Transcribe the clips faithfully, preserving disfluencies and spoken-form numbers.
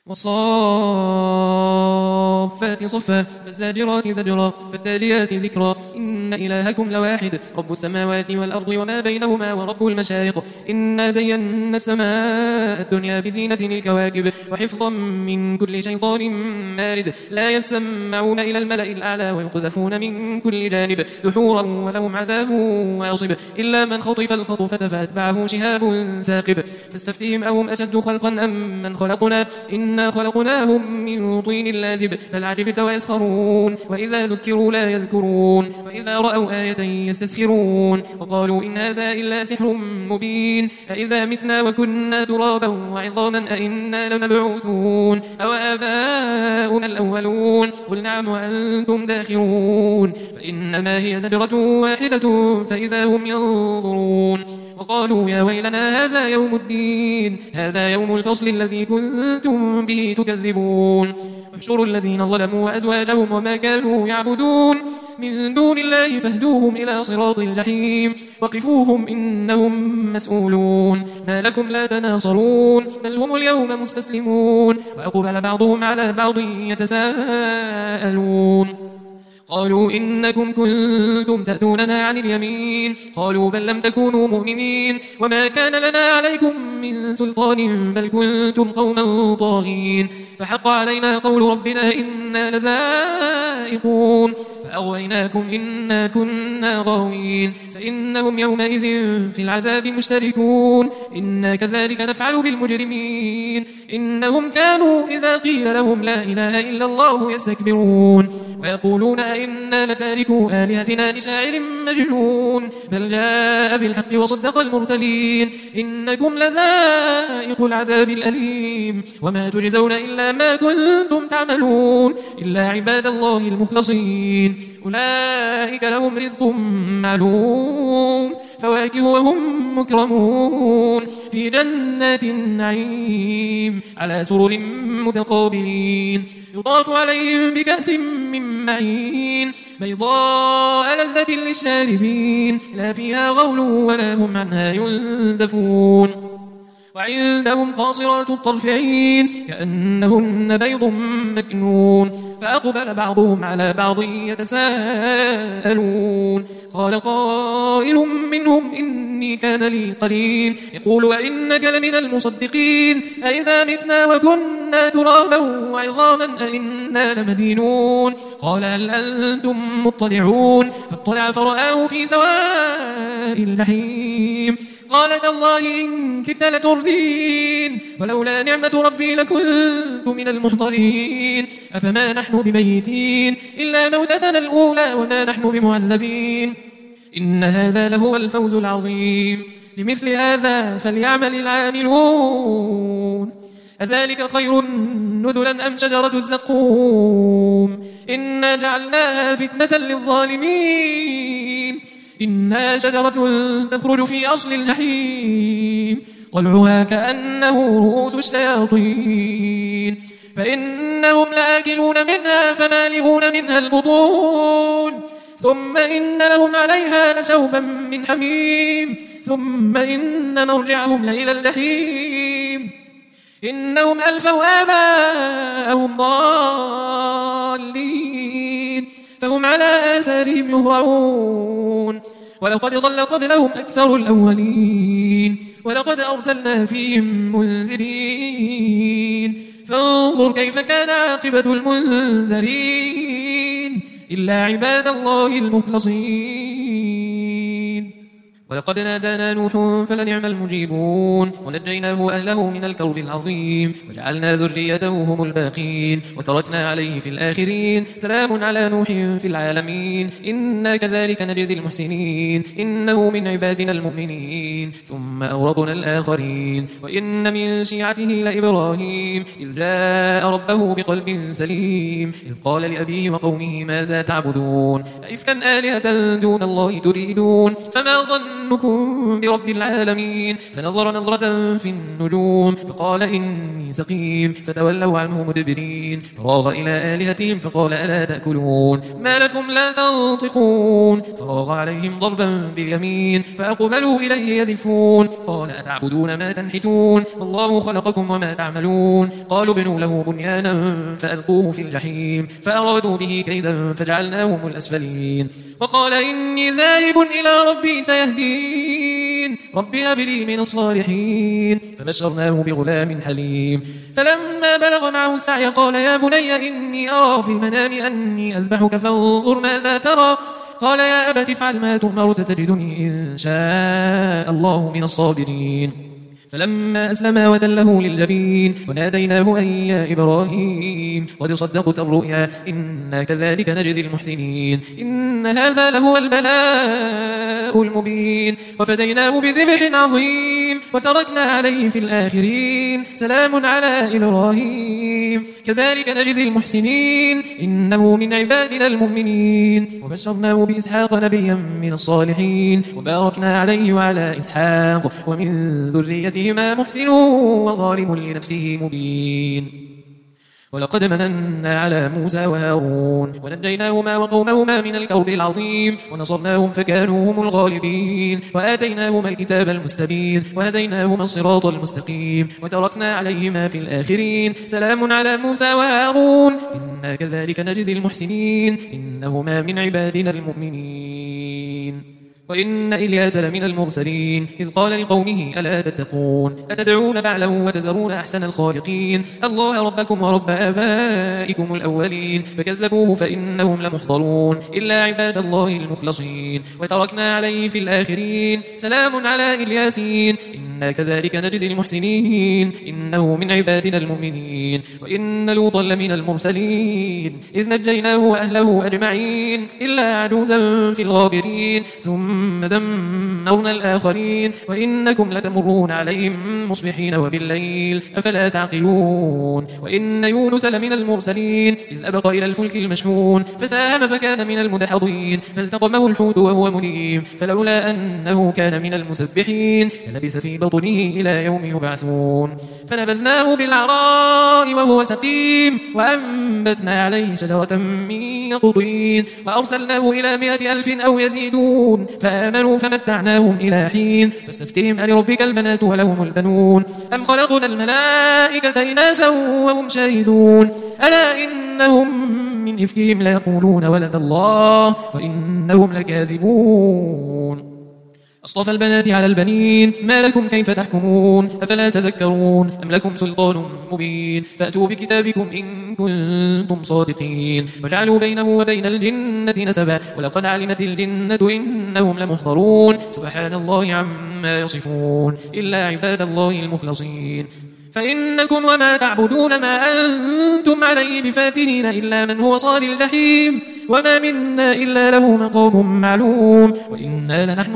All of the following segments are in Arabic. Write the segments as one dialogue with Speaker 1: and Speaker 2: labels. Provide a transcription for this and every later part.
Speaker 1: والصافات صفا فالزاجرات زجرا فالتاليات ذكرا إن إلهكم لواحد رب السماوات والأرض وما بينهما ورب المشارق إنا زينا السماء الدنيا بزينة الكواكب وحفظا من كل شيطان مارد لا يسمعون إلى الملأ الأعلى ويقذفون من كل جانب دحورا ولهم عذاب واصب إلا من خطف الخطفة فأتبعه شهاب ثاقب فاستفتهم أهم أشد خلقا أم من خلقنا إنا خلقناهم من طين لازب بل عجبت ويسخرون وإذا ذكروا لا يذكرون وإذا رأوا آية يستسخرون وقالوا إن هذا إلا سحر مبين أإذا متنا وكنا ترابا وعظاما أإنا لمبعوثون أو آباؤنا الأولون قل نعم وأنتم داخرون فإنما هي زجرة واحدة فإذا هم ينظرون وقالوا يا ويلنا هذا يوم الدين هذا يوم الفصل الذي كنتم به تكذبون احشروا الذين ظلموا وأزواجهم وما كانوا يعبدون من دون الله فاهدوهم إلى صراط الجحيم وقفوهم إنهم مسؤولون ما لكم لا تناصرون بل هم اليوم مستسلمون وأقبل بعضهم على بعض يتساءلون قالوا إنكم كنتم تأتوننا عن اليمين قالوا بل لم تكونوا مؤمنين وما كان لنا عليكم من سلطان بل كنتم قوما طاغين فحق علينا قول ربنا إنا لذائقون فأغويناكم إنا كنا غاوين فإنهم يومئذ في العذاب مشتركون إنا كذلك نفعل بالمجرمين إنهم كانوا إذا قيل لهم لا إله إلا الله يستكبرون ويقولون إنا لتاركوا آلهتنا لشاعر مجنون بل جاء بالحق وصدق المرسلين إنكم لذائق العذاب الأليم وما تجزون إلا ما كنتم تعملون إلا عباد الله المخلصين أولئك لهم رزق معلوم فواكه وهم مكرمون في جنات النعيم على سرر متقابلين يطاف عليهم بكأس من معين بيضاء لذة للشاربين لا فيها غول ولا هم عنها ينزفون وعندهم قاصرات الطرف عين كأنهن بيض مكنون فأقبل بعضهم على بعض يتساءلون قال قائل منهم إني كان لي قرين يقول وإنك لمن المصدقين أئذا متنا وكنا ترابا وعظاما أئنا لمدينون قال هل أنتم مطلعون فاطلع فرآه في سواء الجحيم قال تالله إن كدت لتردين ولولا نعمة ربي لكنت من المحضرين أفما نحن بميتين إلا موتتنا الأولى وما نحن بمعذبين إن هذا لهو الفوز العظيم لمثل هذا فليعمل العاملون أذلك خير نزلا أم شجرة الزقوم إنا جعلناها فتنة للظالمين إنها شجرة تخرج في أصل الجحيم طلعها كأنه رؤوس الشياطين فإنهم لآكلون منها فمالئون منها البطون ثم إن لهم عليها لشوبا من حميم ثم إن مرجعهم لإلى الجحيم إنهم ألفوا آباءهم ضالين فهم على آثارهم يهرعون ولقد ضل قبلهم أكثر الأولين ولقد أرسلنا فيهم منذرين فانظر كيف كان عاقبة المنذرين إلا عباد الله المخلصين ولقد نادانا نوح فلنعم المجيبون ونجيناه وأهله من الكرب العظيم وجعلنا ذريته هم الباقين وتركنا عليه في الآخرين سلام على نوح في العالمين إنا كذلك نجزي المحسنين إنه من عبادنا المؤمنين ثم أورقنا الآخرين وإن من شيعته لإبراهيم إذ جاء ربه بقلب سليم إذ قال لأبيه وقومه ماذا تعبدون أئفكا آلهة دون الله تريدون فما ظن ظنكم برب العالمين. فنظر نظرة في النجوم فقال إني سقيم، فتولوا عنه مدبرين. فراغ إلى آلهتهم فقال ألا تأكلون ما لكم لا تنطقون. فراغ عليهم ضربا باليمين فأقبلوا إليه يزفون. قال أتعبدون ما تنحتون والله خلقكم وما تعملون. قالوا بنوا له بنيانا فألقوه في الجحيم فأرادوا به كيدا فجعلناهم الأسفلين. وقال إني ذاهب إلى ربي سيهدين، رب هب لي من الصالحين. فبشرناه بغلام حليم. فلما بلغ معه السعي قال يا بني إني أرى في المنام أني أذبحك فانظر ماذا ترى. قال يا أبت افعل ما تؤمر ستجدني إن شاء الله من الصابرين. فلما أسلما وتله للجبين وناديناه أن يا إبراهيم قد صدقت الرؤيا إنا كذلك نجزي المحسنين. إن هذا لهو البلاء المبين. وفديناه بذبح عظيم وتركنا عليه في الآخرين سلام على إبراهيم كذلك نجزي المحسنين إنه من عبادنا المؤمنين. وبشرناه بإسحاق نبيا من الصالحين وباركنا عليه وعلى إسحاق ومن ذريته هما محسن وظالم لنفسه مبين. ولقد مننا على موسى وهارون ونجيناهما وقومهما من الكرب العظيم ونصرناهم فكانوا هم الغالبين. وآتيناهما الكتاب المستبين وهديناهما الصراط المستقيم وتركنا عليهما في الآخرين سلام على موسى وهارون إنا كذلك نجزي المحسنين إنهما من عبادنا المؤمنين. وإن إلياس لمن المرسلين إذ قال لقومه ألا تتقون أتدعون بعلا وتذرون أحسن الخالقين الله ربكم ورب آبائكم الأولين. فكذبوه فإنهم لمحضرون إلا عباد الله المخلصين. وتركنا عليه في الآخرين سلام على إلياسين إنا كذلك نجزي المحسنين إنه من عبادنا المؤمنين. وإن لوطا لمن المرسلين إذ نجيناه وأهله أجمعين إلا عجوزا في الغابرين ثم ثم دمرنا الآخرين. وإنكم لتمرون عليهم مصبحين وبالليل أفلا تعقلون. وإن يونس لمن المرسلين إذ أبق إلى الفلك المشحون فساهم فكان من المدحضين فالتقمه الحوت وهو مليم فلولا أنه كان من المسبحين للبث في بطنه إلى يوم يبعثون. فنبذناه بالعراء وهو سقيم وأنبتنا عليه شجرة من يقطين وأرسلناه إلى مائة ألف أو يزيدون فآمنوا فمتعناهم إلى حين. فاستفتهم ألربك البنات ولهم البنون أم خلقنا الملائكة إناثا وهم شاهدون ألا إنهم من إفكهم ليقولون ولد الله وإنهم لكاذبون. أصطفى البنات على البنين ما لكم كيف تحكمون أفلا تذكرون أم لكم سلطان مبين فأتوا بكتابكم إن كنتم صادقين. وجعلوا بينه وبين الجنة نسبا ولقد علمت الجنة إنهم لمحضرون سبحان الله عما يصفون إلا عباد الله المخلصين. فإنكم وما تعبدون ما أنتم عليه بفاتنين إلا من هو صال الجحيم وما منا إلا له مقام معلوم. وإنا لنحن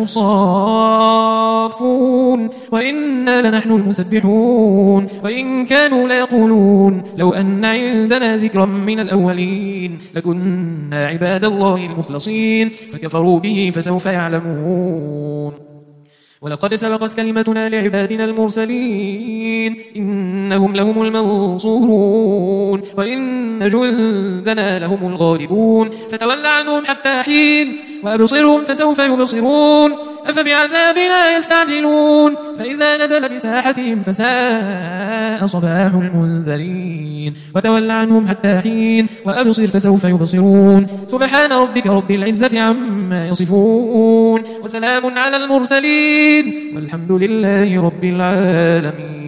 Speaker 1: الصافون وإنا لنحن المسبحون. وإن كانوا ليقولون لو أن عندنا ذكرا من الأولين لكنا عباد الله المخلصين فكفروا به فسوف يعلمون. ولقد سبقت كلمتنا لعبادنا المرسلين إنهم لهم المنصورون وإن جندنا لهم الغالبون. فتول عنهم حتى حين وأبصرهم فسوف يبصرون أفبعذابنا يستعجلون. فإذا نزل بساحتهم فساء صباح المنذرين. وتول عنهم حتى حين وأبصر فسوف يبصرون سبحان ربك رب العزة عما يصفون وسلام على المرسلين والحمد لله رب العالمين.